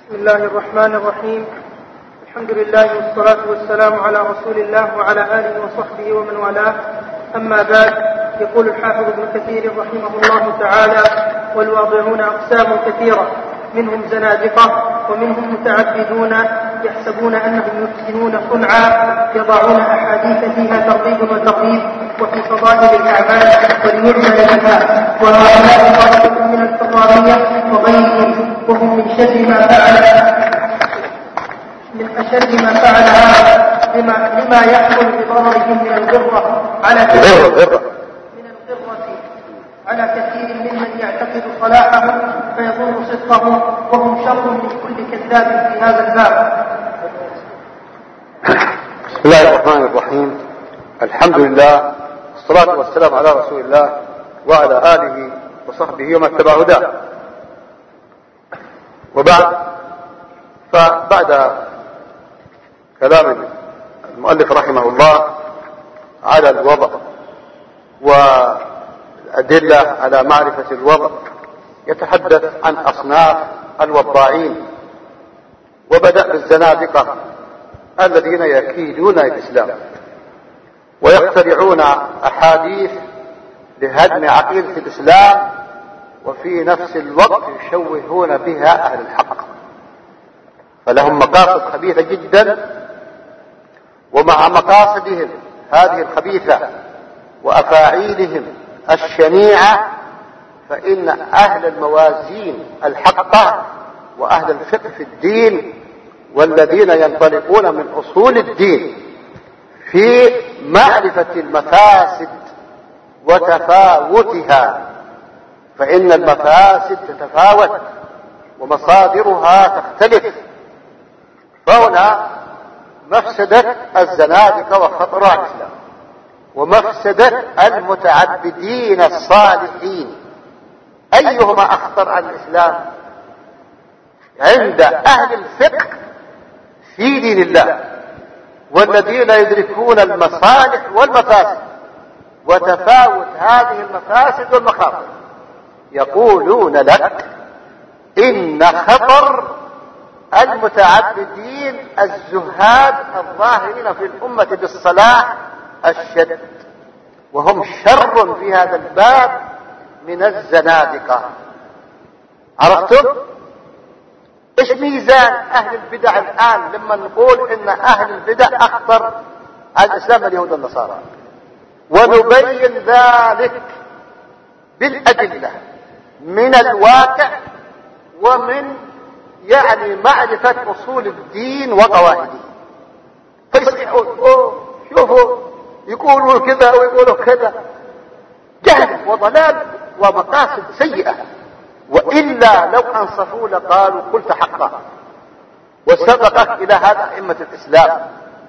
بسم الله الرحمن الرحيم. الحمد لله والصلاة والسلام على رسول الله وعلى آله وصحبه ومن والاه. أما بعد، يقول الحافظ ابن كثير رحمه الله تعالى: والواضعون أقسام كثيرة، منهم زنادقة ومنهم متعبدون يحسبون أنهم يحسنون صنعا، يضعون أحاديث فيها ترغيب وترهيب وفي فضائل الأعمال وليعمل بها، وهؤلاء طائفة من الكرامية وغيرهم، وهم من أشد ما فعل هذا لما يحصل بضررهم من الغرة على كثير ممن يعتقد صلاحهم فيظن صدقه، وهم شر من كل كذاب في هذا الباب. بسم الله الرحمن الرحيم. الحمد لله والصلاة والسلام على رسول الله وعلى آله وصحبه ومن اتبع هداه. وبعد، فبعد كلام المؤلف رحمه الله على الوضع والأدلة على معرفة الوضع، يتحدث عن أصناف الوضاعين، وبدأ بالزنادقة الذين يكيدون الإسلام ويخترعون أحاديث لهدم عقيدة الإسلام، وفي نفس الوقت يشوهون بها أهل الحق، فلهم مقاصد خبيثة جدا. ومع مقاصدهم هذه الخبيثة وأفاعيلهم الشنيعة، فإن أهل الموازين الحقة وأهل الفقه في الدين والذين ينطلقون من أصول الدين في معرفة المفاسد وتفاوتها، فإن المفاسد تتفاوت ومصادرها تختلف. فهنا مفسدة الزنادقة وخطر الإسلام، ومفسدة المتعبدين الصالحين، أيهما أخطر على الإسلام؟ عند أهل الفقه في دين الله والذين يدركون المصالح والمفاسد وتفاوت هذه المفاسد والمخاطر، يقولون لك إن خطر المتعبدين الزهاد الظاهرين في الأمة بالصلاح الشد، وهم شر في هذا الباب من الزنادقة. عرفتم؟ ايش ميزان اهل البدع الآن لما نقول ان اهل البدع اخطر على الإسلام اليهود والنصارى؟ ونبين ذلك بالأدلة من الواقع ومن معرفة أصول الدين وقواعده. فيصيحون شوفوا يقولوا كذا ويقولوا كذا، جهل وضلال ومقاصد سيئة، وإلا لو أنصفوا لقالوا قلت حقا وسبقك إلى هذا أئمة الإسلام.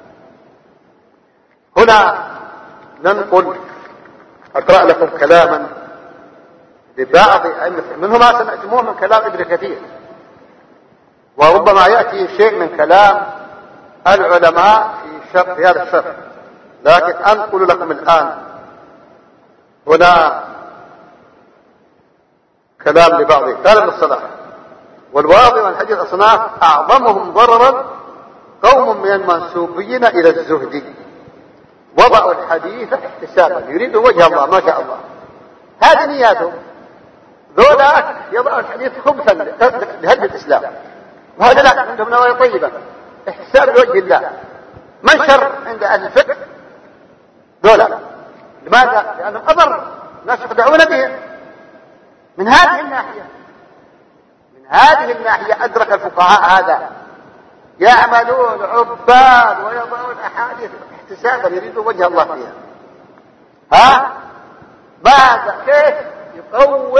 هنا ننقل، أقرأ لكم كلاما لبعض أئمة، منه ما سمعتموه من كلام ابن كثير، وربما يأتي شيء من كلام العلماء في هذا الشرح، لكن أنقل لكم الآن هنا كلام لبعضه. قال ابن الصلاح: والواضع من حديث أصناف أعظمهم ضررا قوم من المنسوبين إلى الزهد، وضعوا الحديث احتسابا يريدوا وجه الله ما شاء الله، هذه نياتهم. ذولاك يضعوا الحديث خبثا لهدم الإسلام، وهذا لا، عندهم نوايا طيبة احتساب لوجه الله. من شر عند أهل الفقه ذولا. لماذا؟ لأنهم أضر الناس يخدعون بهم. من هذه الناحية أدرك الفقهاء هذا، يعملون عباد ويضعون أحاديث احتسابا يريدون وجه الله فيها. ماذا؟ كيف يقوم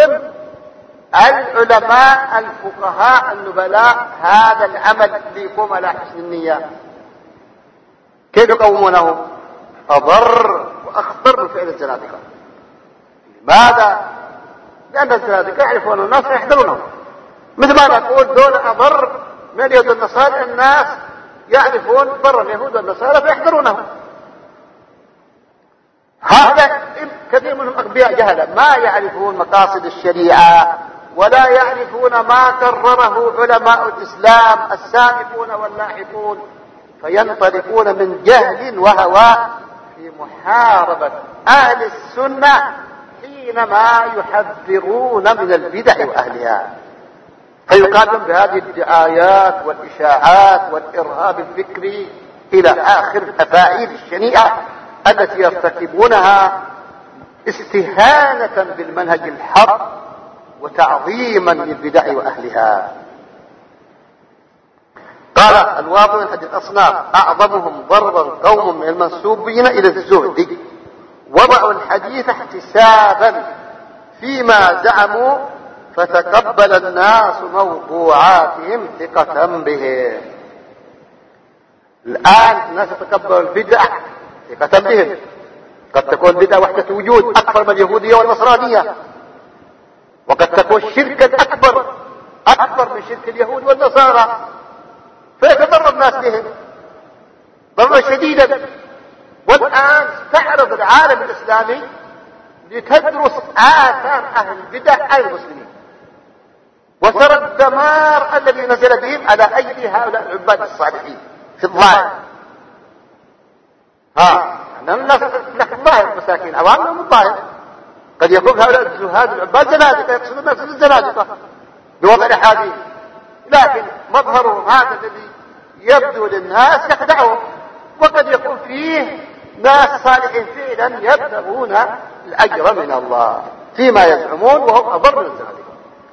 العلماء الفقهاء النبلاء هذا العمل اللي يقوم على حسن النية؟ كيف يقومونه؟ أضر وأخطر من فعل الزنادقة. لماذا؟ لأن الزنادقة يعرفون الناس يحذرونهم، مثل ما نقول دول أضر من اليهود والنصارى، الناس يعرفون ضر اليهود والنصارى فيحذرونهم. هذا كثير منهم أغبياء جهلة ما يعرفون مقاصد الشريعة ولا يعرفون ما كرره علماء الإسلام السابقون واللاحقون، فينطلقون من جهل وهواء في محاربة أهل السنة حينما يحذرون من البدع وأهلها، فيقابلون بهذه الدعايات والإشاعات والإرهاب الفكري إلى آخر الأفاعيل الشنيعة التي يرتكبونها استهانة بالمنهج الحق وتعظيما للبدع وأهلها. قال الواضح من حديث أصناف: أعظمهم ضررا قوم من المنسوبين إلى الزهد وضعوا الحديث احتسابا فيما زعموا، فتقبل الناس موضوعاتهم ثقة بهم. الآن الناس يتقبلوا البدع ثقة بهم. قد تكون بدعة وحدة وجود أكبر من اليهودية والنصرانية، وقد تكون شركا أكبر من شرك اليهود والنصارى، فيتضرر الناس بهم ضررا شديدا. والآن استعرض العالم الإسلامي لتدرس آثار أهل البدع على المسلمين، وترى الدمار الذي نزل بهم على أيدي هؤلاء العباد الصالحين في الظاهر. الناس لك الظاهر مساكين عوامهم الظاهر، قد يكون هؤلاء الزهاد العباد زنادقة يقصدون الناس الزنادقة بوضع الأحاديث، لكن مظهرهم هذا الذي يبدو للناس يخدعهم، وقد يكون فيه ناس صالحين فعلا يبتغون الأجر من الله فيما يزعمون وهم أضر من الزنادقة.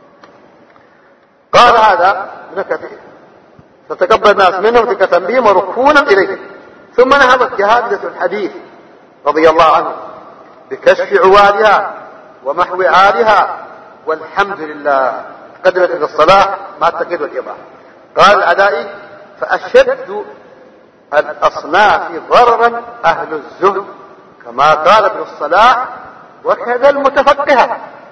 قال هذا ابن كثير: فتقبل الناس منهم ثقة بهم وركونا إليه. ثم نهضت جهادة الحديث رضي الله عنه بكشف عوالها ومحو عالها، والحمد لله قدمت إلى الصلاة مع التقييد والإيضاح. قال العدائي: فأشد الأصناف ضررا أهل الزهد كما قال ابن الصلاح، وكذا المتفقهة.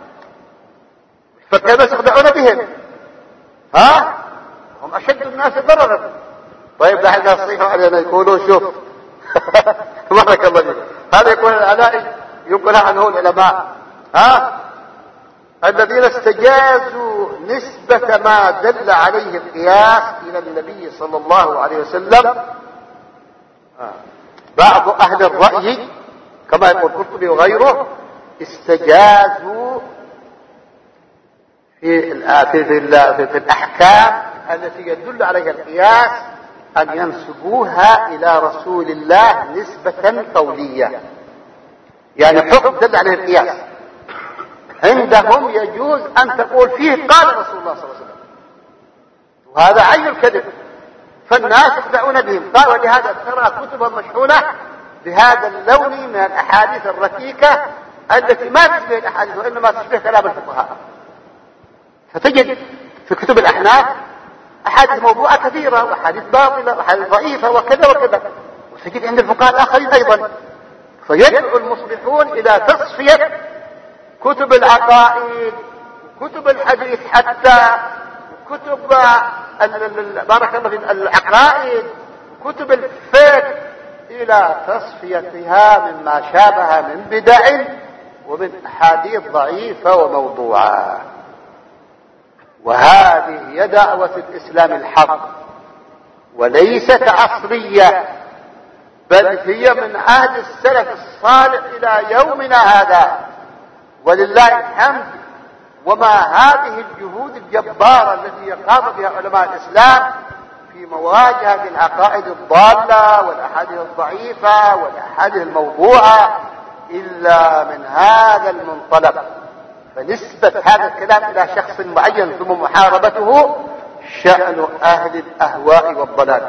فكيف يخدعون بهم؟ هم أشد الناس ضررا. طيب لحظة الصيحة علينا يقولون شوف بارك الله فيك، هذا يقول العلائي يقول عنه العلماء الذين استجازوا نسبة ما دل عليه القياس إلى النبي صلى الله عليه وسلم. بعض أهل الرأي كما يقول القرطبي وغيره استجازوا في الأحكام التي يدل عليها القياس أن ينسبوها إلى رسول الله نسبة قولية، يعني حكم دل عليه القياس عندهم يجوز أن تقول فيه قال رسول الله صلى الله عليه وسلم، وهذا عين الكذب، فالناس يخدعون بهم. قال: ولهذا ترى كتبا مشحونة بهذا اللون من الأحاديث الركيكة التي ما تشبه الأحاديث وإنما تشبه كلام الفقهاء. فتجد في كتب الأحناف أحاديث موضوعة كثيرة وأحاديث باطلة وأحاديث ضعيفة وكذا وكذا، وتجد عند الفقهاء الآخرين أيضا. فيدعو المصلحون إلى تصفية كتب العقائد وكتب الحديث حتى كتب بارك الله في العقائد وكتب الفقه إلى تصفيتها مما شابه من بدع ومن أحاديث ضعيفة وموضوعة. وهذه هي دعوة الإسلام الحق، وليست عصرية، بل هي من عهد السلف الصالح إلى يومنا هذا ولله الحمد. وما هذه الجهود الجبارة التي يقام بها علماء الإسلام في مواجهة العقائد الضالة والأحاديث الضعيفة والأحاديث الموضوعة إلا من هذا المنطلق. فنسبة هذا الكلام إلى شخص معين ثم محاربته شأن أهل الأهواء والضلال.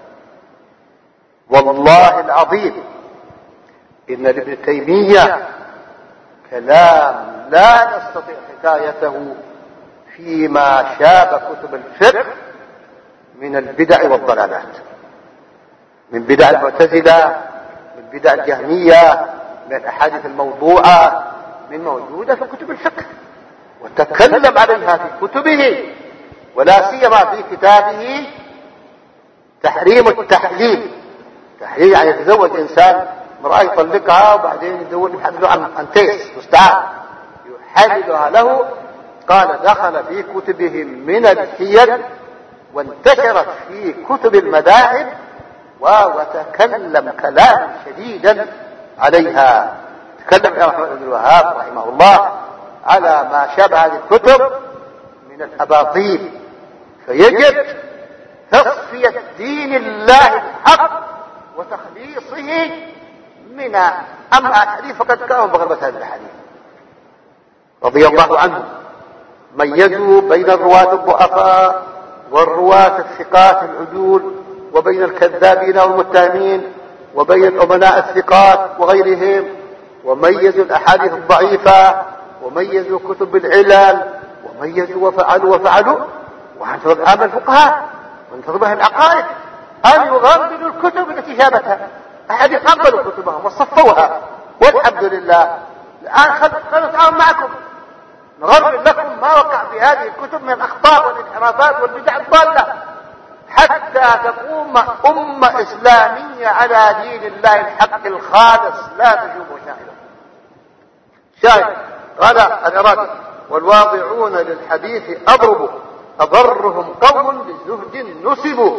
والله العظيم إن لابن تيمية كلام لا نستطيع حكايته فيما شاب كتب الفقه من البدع والضلالات، من بدع المعتزلة، من بدع الجهمية، من الأحاديث الموضوعة، من موجودة في كتب الفقه، وتكلم عليها في كتبه، ولا سيما في كتابه تحريم التحليل. تحليل يعني يتزوج إنسان امرأة يطلقها وبعدين يدور يحلل له عن تيس مستعار يحللها له قال دخل في كتبهم من الحيل وانتشرت في كتب المذاهب وتكلم كلاما شديدا عليها. تكلم الإمام محمد بن الوهاب رحمه الله على ما شابه هذه الكتب من الأباطيل. فيجب تصفية دين الله الحق وتخليصه من أما الحديث فقد كانوا بغربة هذا الحديث رضي الله عنهم. ميزوا بين الرواة الضعفاء والرواة الثقات العدول، وبين الكذابين والمتهمين، وبين الأمناء الثقات وغيرهم، وميزوا الأحاديث الضعيفة، وميزوا كتب العلل، وميزوا وفعلوا. وانتظر الآن الفقهاء وانتظر العقائد أن يغربلوا الكتب التي شابتها. أحد قبلوا كتبهم وصفوها والحمد لله. الآن خلوا تعاون معكم نغرب لكم ما وقع في هذه الكتب من الأخطاء والانحرافات والبدع الضالة حتى تقوم أمة إسلامية على دين الله الحق الخالص لا تشوب شاهدا. شاهد قال العراقي والواضعون للحديث أضربوا أضرهم قوم بزهد نسبوا.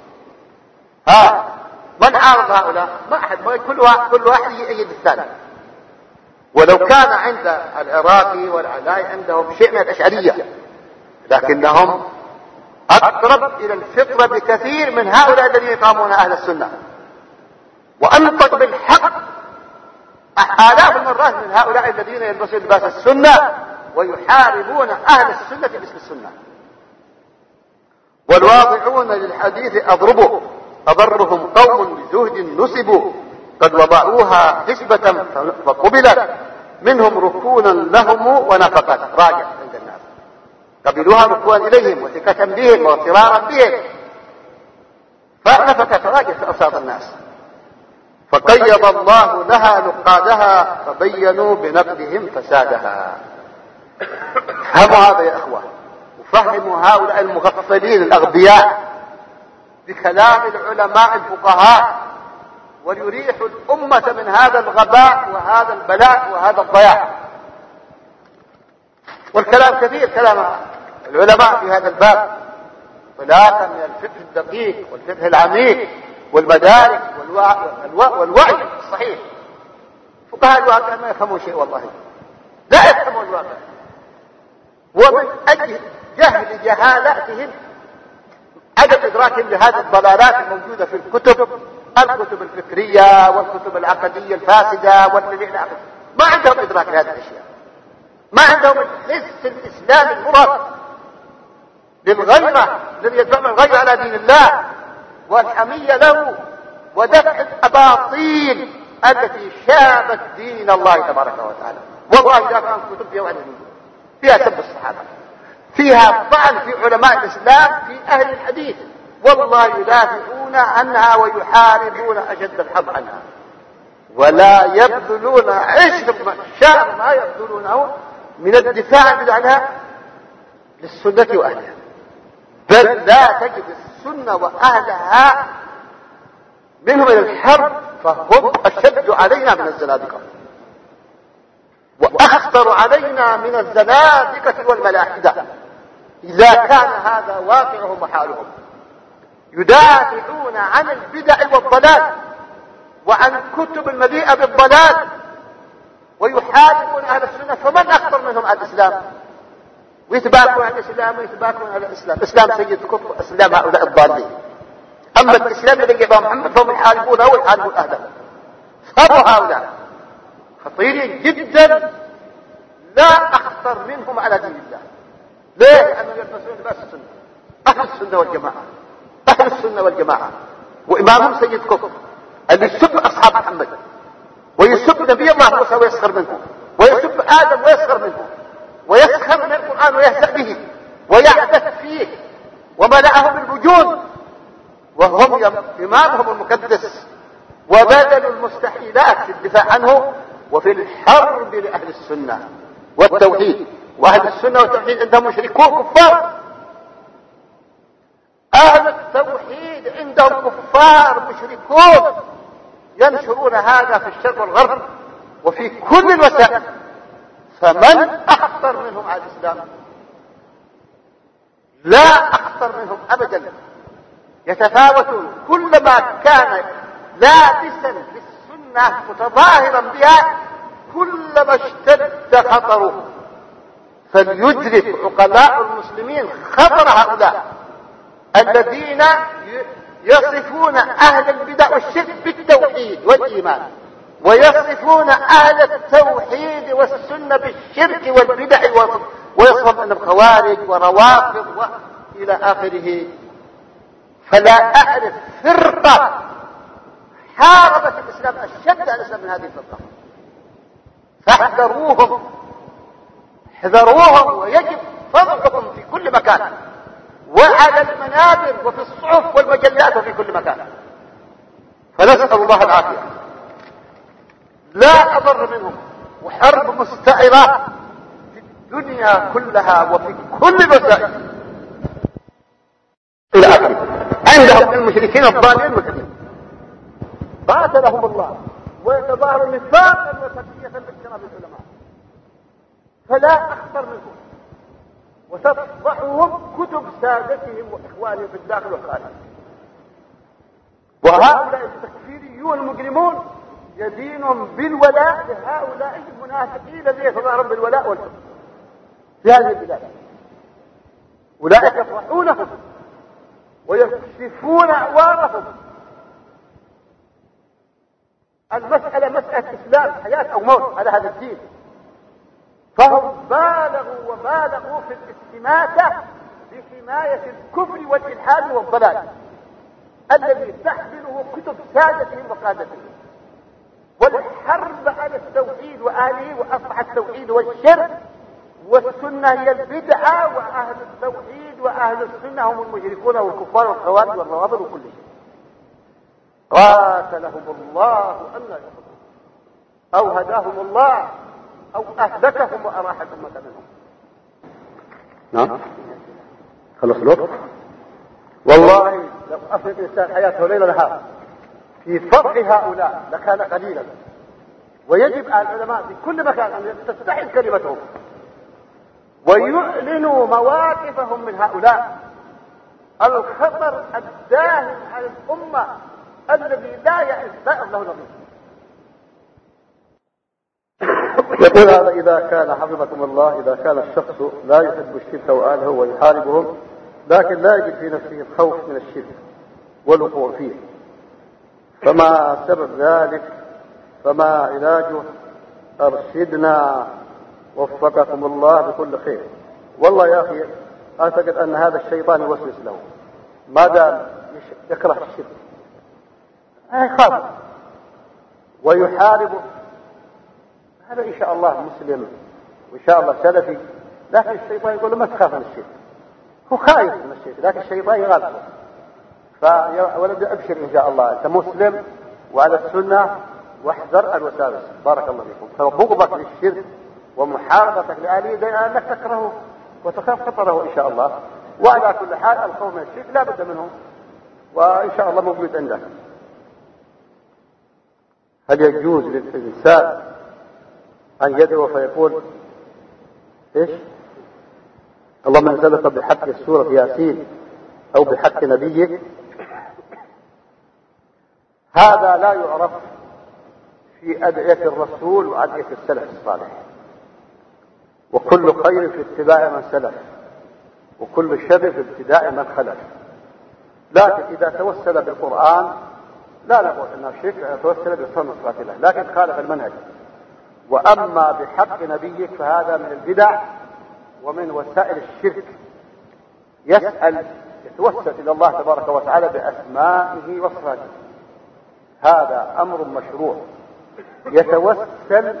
من عارض هؤلاء؟ ما أحد، كل واحد يأيد الثاني. ولو كان عند العراقي والعلاء عندهم شيء من الأشعرية لكنهم أقرب إلى الفطرة بكثير من هؤلاء الذين يقامون أهل السنة، وأنطق بالحق آلاف المرات من هؤلاء الذين يلبسون لباس السنة ويحاربون أهل السنة باسم السنة. والواضعون للحديث أضربوا أضرهم قوم بزهد نسبوا قد وضعوها حسبة فقبلت منهم ركونا لهم ونفقة راجع عند الناس. قبلوها ركونا إليهم وثقة بهم واغترارا بهم فنفقت راجع في أوساط الناس. فقيض الله لها نقادها فبينوا بنقدهم فسادها. فهموا هذا يا أخوة وفهموا هؤلاء المغفلين الأغبياء بكلام العلماء الفقهاء وليريحوا الأمة من هذا الغباء وهذا البلاء وهذا الضياع. والكلام كثير كلام العلماء في هذا الباب انطلاقا من الفقه الدقيق والفقه العميق والمدارك والوعي الصحيح. فقهاء الواقع ما يفهمون شيء والله لا يفهمون الواقع، ومن أجل جهل جهالاتهم عدم إدراكهم لهذه الضلالات الموجودة في الكتب الفكرية والكتب العقدية الفاسدة ما عندهم إدراك لهذه الأشياء، ما عندهم الحس الإسلامي المراد للغيرة الذي يدفع الغير على دين الله والحمية له ودفع الأباطيل التي شابت دين الله تبارك وتعالى. والله إذا كان كتب فيها سب الصحابة، فيها طعن في علماء الإسلام في أهل الحديث، والله يدافعون عنها ويحاربون أشد الحرب عنها ولا يبذلون عشر شهر ما يبذلونه من الدفاع عنها للسنة وأهلها، بل لا تجد السنة وأهلها منهم إلى الحرب فهم أشد علينا من الزنادقة وأخطر علينا من الزنادقة والملاحدة إذا كان هذا واقعهم وحالهم. يدافعون عن البدع والضلال وعن كتب المليئة بالضلال ويحاربون أهل السنة، فمن أخطر منهم على الإسلام؟ ويتباكون على الإسلام ويتباكون على الإسلام. الإسلام سيد كفر، إسلام هؤلاء الضالين. أما الإسلام الذي جاء محمد فهم يحاربونه ويحاربون أهله. فهم هؤلاء خطيرين جدا لا أخطر منهم على دين الله. ليه؟ لأنهم يلبسون لباس السنة، أهل السنة والجماعة، أهل السنة والجماعة، وإمامهم سيد كفر اللي يسب أصحاب محمد ويسب نبي الله موسى ويسخر منه ويسب آدم ويسخر منه ويسخر من القرآن ويهزأ به ويعبث فيه وملأهم الوجود وهم إمامهم المقدس، وبذلوا المستحيلات في الدفاع عنه وفي الحرب لأهل السنة والتوحيد. وأهل السنة والتوحيد عندهم مشركون كفار، أهل التوحيد عندهم كفار مشركون ينشرون هذا في الشرق والغرب وفي كل الوسائل. فمن أخطر منهم على الإسلام؟ لا أخطر منهم أبدا، يتفاوتون. كلما كان لابسا بالسنة متظاهرا بها كلما اشتد خطره. فليدرك عقلاء المسلمين خطر هؤلاء الذين يصفون أهل البدع والشرك بالتوحيد والإيمان، ويصفون أهل التوحيد والسنة بالشرك والبدع، ويصفون أنهم خوارج وروافض وإلى آخره. فلا أعرف فرقة حاربت الإسلام أشد على الإسلام من هذه الفرقة. فاحذروهم، احذروهم، ويجب فضحهم في كل مكان، وعلى المنابر وفي الصحف والمجلات وفي كل مكان. فنسأل الله العافية. لا أضر منهم، وحرب مستعرة في الدنيا كلها وفي كل الوسائل إلى آخره. عندهم المشركين الضالين المسلمين قاتلهم الله، ويتظاهر نفاقا وتكفية بالكرام العلماء. فلا أخطر منهم، وتفضحهم كتب سادتهم وإخوانهم في الداخل والخارج. وهؤلاء التكفيريون المجرمون يدينهم بالولاء لهؤلاء المنافقين الذين يتظاهرون بالولاء والحب في هذه البلاد. أولئك يفضحونهم ويكشفون أعوارهم. المسألة مسألة إسلام، حياة أو موت على هذا الدين. فهم بالغوا وبالغوا في الاستماتة بحماية الكفر والإلحاد والضلال الذي تحمله كتب سادتهم وقادتهم، والحرب على التوحيد وآله. وأصبح التوحيد والشرك والسنة هي البدعة، وأهل التوحيد وأهل السنة هم المشركون والكفار والخوارج والروافض وكل شيء. قاتلهم الله أن يفضلون، أو هداهم الله، أو أهلكهم وأراح الأمة منهم. نعم خلص الوقت. والله لو أفرد الإنسان حياته ليل نهار في فضح هؤلاء لكان قليلا. ويجب على العلماء في كل مكان أن تستحل كلمتهم ويعلنوا مواقفهم من هؤلاء. الخطر الداهم على الأمة الذي لا يعرف له نظير. يقول هذا إذا كان حفظكم الله، إذا كان الشخص لا يحب الشرك وآله ويحاربهم، لكن لا يجد في نفسه الخوف من الشرك والوقوع فيه، فما سبب ذلك؟ فما علاجه؟ أرشدنا وفقكم الله بكل خير. والله يا أخي أعتقد أن هذا الشيطان يوسوس له ما دام يكره الشرك، يخاف ويحاربه. هذا إن شاء الله مسلم وإن شاء الله سلفي، لكن الشيطان يقول له ما تخاف من الشرك. هو خايف من الشرك لكن الشيطان يغلبه. فيا ولد أبشر إن شاء الله أنت مسلم وعلى السنة، واحذر الوساوس. بارك الله فيكم. فبغضك للشرك ومحاربتك لآله دليل أنك تكرهه وتخاف خطره إن شاء الله. وعلى كل حال الخوف من الشرك لا بد منه، وإن شاء الله موجود عندك. هل يجوز للإنسان أن يدعو فيقول إيش؟ اللهم انزلك بحق السورة ياسين أو بحق نبيك؟ هذا لا يعرف في أدعية الرسول وأدعية السلف الصالح. وكل خير في اتباع من سلف، وكل شر في ابتداء من خلف. لكن إذا توسل بالقرآن لا نقول أنه شرك، توسل بسنة صلاة الله لكن خالف المنهج. وأما بحق نبيك فهذا من البدع ومن وسائل الشرك. يتوسل إلى الله تبارك وتعالى بأسمائه وصفاته، هذا أمر مشروع. يتوسل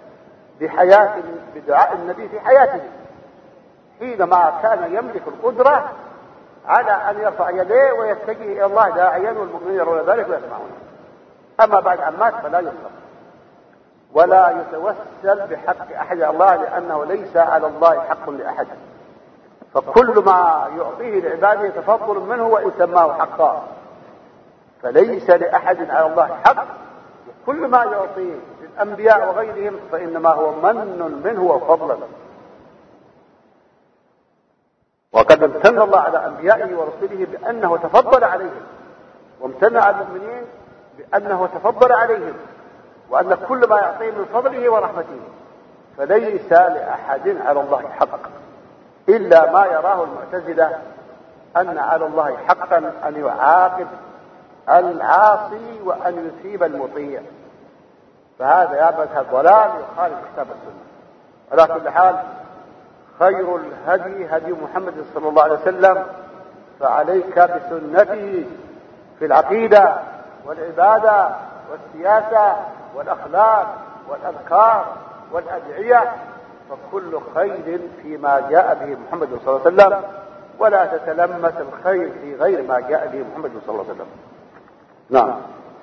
بدعاء النبي في حياته حينما كان يملك القدرة على أن يرفع يديه ويتجه إلى الله داعيا والمؤمنين يرون ذلك ويسمعون. أما بعد أن مات فلا يصرف ولا يتوسل بحق أحد الله، لأنه ليس على الله حق لأحد. فكل ما يعطيه لعباده تفضل منه وإن سماه حقا، فليس لأحد على الله حق. وكل ما يعطيه للأنبياء وغيرهم فإنما هو من منه وفضلا. وقد امتن الله على أنبيائه ورسله بأنه تفضل عليهم، وامتن على المؤمنين بأنه تفضل عليهم، وأن كل ما يعطيه من فضله ورحمته. فليس لأحد على الله حق إلا ما يراه المعتزلة أن على الله حقا أن يعاقب العاصي وأن يثيب المطيع. فهذا يا مذهب ضلال يخالف كتاب السنة. على كل حال خير الهدي هدي محمد صلى الله عليه وسلم، فعليك بسنته في العقيدة والعبادة والسياسة والأخلاق والأذكار والأدعية، فكل خير فيما جاء به محمد صلى الله عليه وسلم، ولا تتلمس الخير في غير ما جاء به محمد صلى الله عليه وسلم. نعم.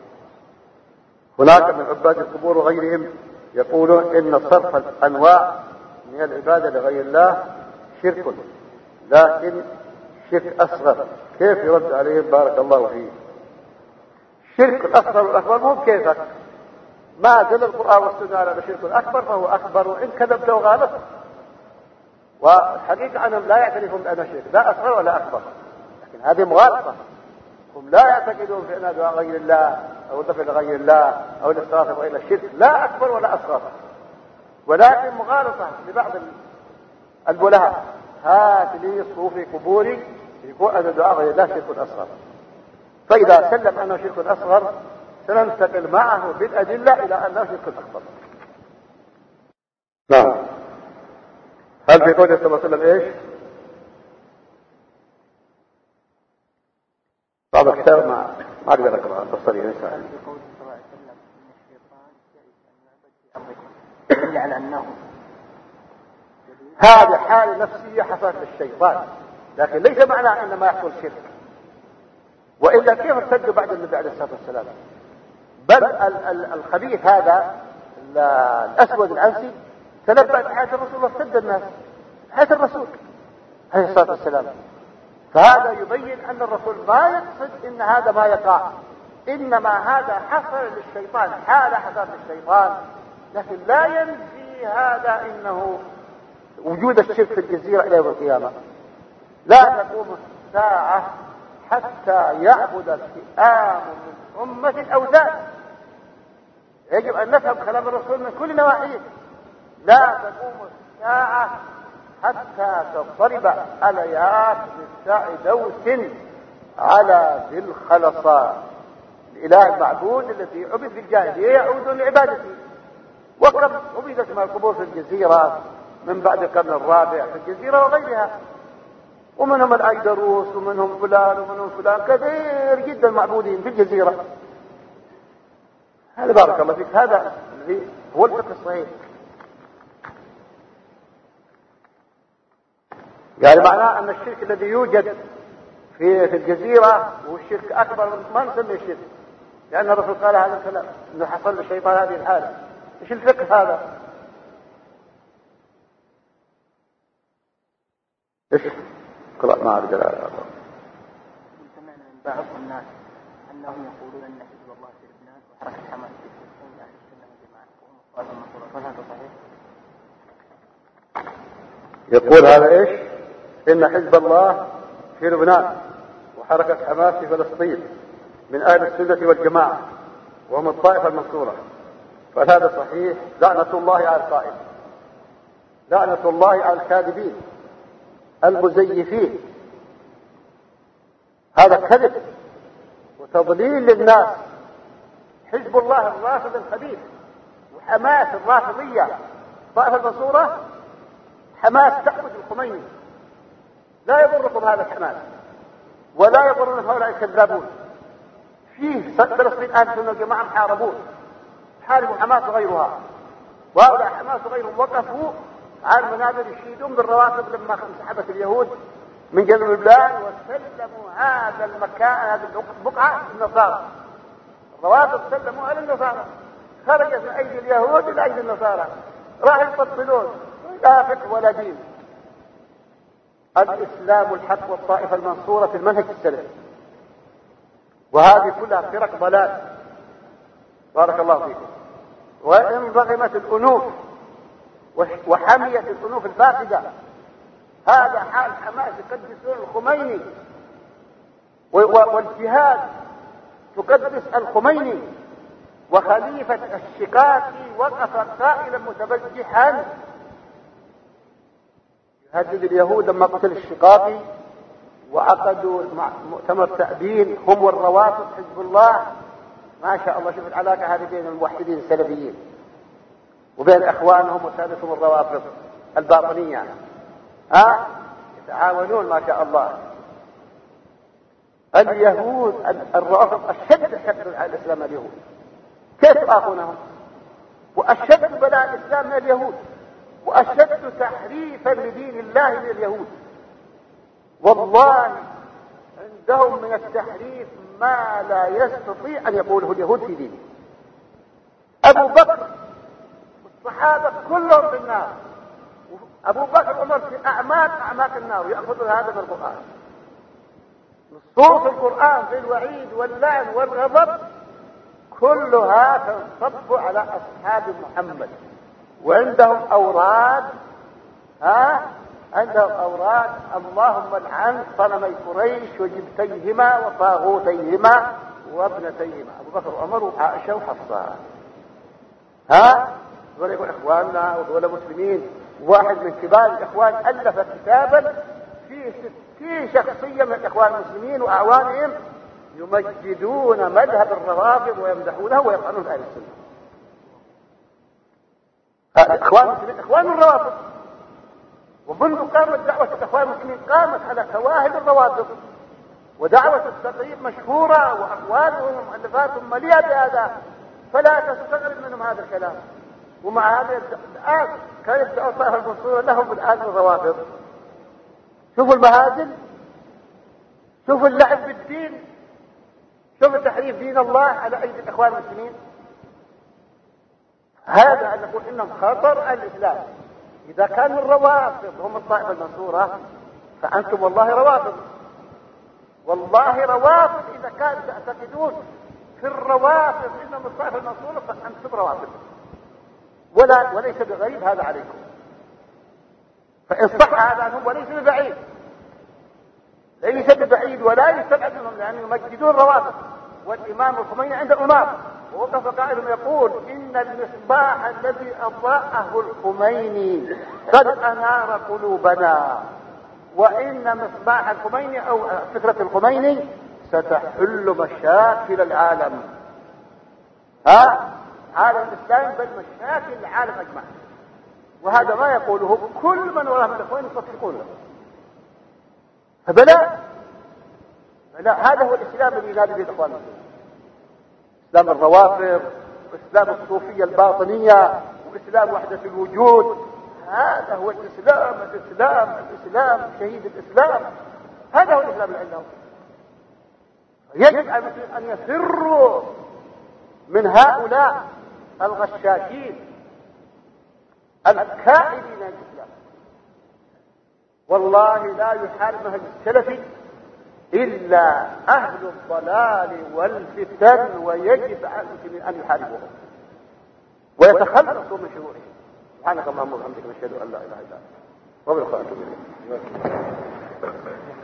هناك من عباد القبور وغيرهم يقولون إن صرف الأنواع من العبادة لغير الله شرك، لكن شرك أصغر. كيف يرد عليهم؟ بارك الله فيه. الشرك الأصغر والأكبر مو كيفك، ما دل القرآن والسنة على شرك أكبر فهو أكبر، وإن كذبت وغالط. والحقيقة أنهم لا يعترفون بأنه شرك، لا أصغر ولا أكبر، لكن هذه مغالطة. هم لا يعتقدون في أن دعاء غير الله أو الذبح لغير الله أو الاستغاثة بغير الله شرك، لا أكبر ولا أصغر، ولكن مغالطة لبعض البلهاء. هات لي صوفي قبوري يقول أن دعاء غير الله شرك أصغر، فإذا سلم أنه شرك أصغر سننتقل معه بالأدلة إلى أنه شرك أكبر. نعم. هل في قوله صلى الله عليه وسلم إيش؟ بعض الكتاب ما أقدر أقرأ بصري ليس عندي. في قوله صلى الله عليه وسلم إن الشيطان يئس أن يعبد في أمركم، دل على أنه هذه حالة نفسية حصلت للشيطان، لكن ليس معنى أن ما يحصل شرك، وإلا كيف ارتدوا بعد النبي عليه الصلاة والسلام؟ بل الخبيث هذا الأسود العنسي تنبأ بحياة الرسول وارتد الناس حياة الرسول عليه الصلاة والسلام. فهذا يبين أن الرسول ما يقصد إن هذا ما يقع، إنما هذا حصل للشيطان، حالة حصل للشيطان، لكن لا ينفي هذا إنه وجود الشرك في الجزيرة إلى يوم القيامة. لا تقوم الساعة حتى يعبد الفئام من أمة الأوثان. يجب أن نفهم كلام الرسول من كل نواحيه. لا تقوم الساعة حتى تضطرب اليات نساء دوس على ذي الخلصاء، الإله المعبود الذي عبد في الجاهلية يعودون لعبادته. وكم عبدت من القبور في الجزيرة من بعد القرن الرابع في الجزيرة وغيرها، ومنهم الأيدروس ومنهم فلان ومنهم فلان، كثير جدا معبودين في الجزيرة. هذا بارك الله فيك، هذا الذي هو الفقه الصحيح. يعني معناه أن الشرك الذي يوجد في الجزيرة هو الشرك أكبر، ما نسميه الشرك، لأن الرسول قال هذا الكلام أنه حصل للشيطان هذه الحالة. إيش الفقه هذا؟ إيش؟ قرأ ما أقدر على الله. سمعنا من بعض الناس أنهم يقولون أن حزب الله في لبنان وحركة حماس في فلسطين أهل السنة والجماعة وهم الطائفة المنصورة، هل هذا صحيح؟ يقول هذا إيش؟ إن حزب الله في لبنان وحركة حماس في فلسطين من أهل السنة والجماعة وهم الطائفة المنصورة، فهذا صحيح؟ لعنة الله على القائل، لعنة الله على الكاذبين المزيفين. هذا كذب وتضليل للناس. حزب الله الرافض الخبيث وحماس الرافضية الطائفة المنصورة، حماس تعبد الخميني، لا يضركم هذا الحماس ولا يضرون هؤلاء الكذابون. فيه فلسطين أهل السنة والجماعة محاربون، حاربوا حماس وغيرها، وهؤلاء حماس وغيرهم وقفوا على المنابر يشيدون بالرواتب لما انسحبت اليهود من جنوب لبنان وسلموا هذا المكان، هذه البقعة للنصارى. الرواتب سلموا على النصارى، خرجت من أيدي اليهود إلى أيدي النصارى، راح يفصلون لا فقه ولا دين. الإسلام الحق والطائفة المنصورة في المنهج السلفي، وهذه كلها فرق ضلال. بارك الله فيكم. وإن رغمت الأنوف وحميت الأنوف الفاسدة هذا حال حماس يقدسون الخميني، والجهاد تقدس الخميني، وخليفة الشقاقي وقف قائلا متبجحا يهدد اليهود لما قتل الشقاقي، وعقدوا مؤتمر تأبين هم والروافض حزب الله. ما شاء الله، شوف العلاقة هذه بين الموحدين السلفيين وبين اخوانهم وسادتهم الروافض الباطنية، يتعاونون ما شاء الله. اليهود الروافض اشد حقد على الاسلام من اليهود، كيف يراقونهم؟ واشد بلاء الاسلام من اليهود، واشد تحريفا لدين الله من اليهود. والله عندهم من التحريف ما لا يستطيع ان يقوله اليهود في دينه. ابو بكر والصحابه كلهم في النار، ابو بكر عمر في اعماق النار، ياخذ هذا من القران. نصوص القران في الوعيد واللعن والغضب كلها تنصب على اصحاب محمد. وعندهم اوراد، عندهم اوراد اللهم العن صنمي قريش وجبتيهما وطاغوتيهما وابنتيهما، ابو بكر وعمر وعائشه وحفصه. دول يقول اخواننا ودول مسلمين. واحد من كبار الاخوان الف كتابا فيه 60 شخصيه من الاخوان المسلمين واعوانهم يمجدون مذهب الروافض ويمدحونه ويطعنون اهل السنه. اخوان المسلمين اخوان الروافض، ومنذ قامت دعوه الاخوان المسلمين قامت على كواهب الروافض، ودعوه التقريب مشهوره، واقوالهم ومؤلفاتهم مليئه بهذا، فلا تستغرب منهم هذا الكلام. ومع هذا الآن كانت الطائفة المنصورة لهم الآن الروافض. شوفوا المهازل، شوفوا اللعب بالدين، شوفوا تحريف دين الله على أيدي الإخوان المسلمين. هذا أن نقول إنهم خطر على الإسلام. إذا كانوا الروافض هم الطائفة المنصورة فأنتم والله روافض، والله روافض. إذا كانوا تعتقدون في الروافض إنهم الطائفة المنصورة فأنتم روافض، وليس بغريب هذا عليكم. فإن صح هذا عنهم وليس ببعيد، ليس ببعيد ولا يستبعد منهم، لأن يمجدون الروافض. والإمام الخميني عند الأمام ووقف قائل يقول إن المصباح الذي أضاءه الخميني قد أنار قلوبنا، وإن مصباح الخميني أو فكرة الخميني ستحل مشاكل العالم، عالم الإسلام بل مشاكل العالم أجمع. وهذا ما يقوله كل من وراه من الإخوان يصدقونه. فبلا هذا هو الإسلام الذي ينادي به الإخوان المسلمين، إسلام الروافض وإسلام الصوفية الباطنية وإسلام وحدة الوجود. هذا هو الإسلام، الإسلام شهيد الإسلام. هذا هو الإسلام اللي عندهم. يجب أن يفروا من هؤلاء الغشاشين الكائدين الإسلام. والله لا يحارب منهج السلفي إلا أهل الضلال والفتن، ويجب على المسلمين أن يحاربوهم ويتخلصوا من شرورهم. سبحانك اللهم وبحمدك نشهد أن لا إله إلا أنت وبالخاتم.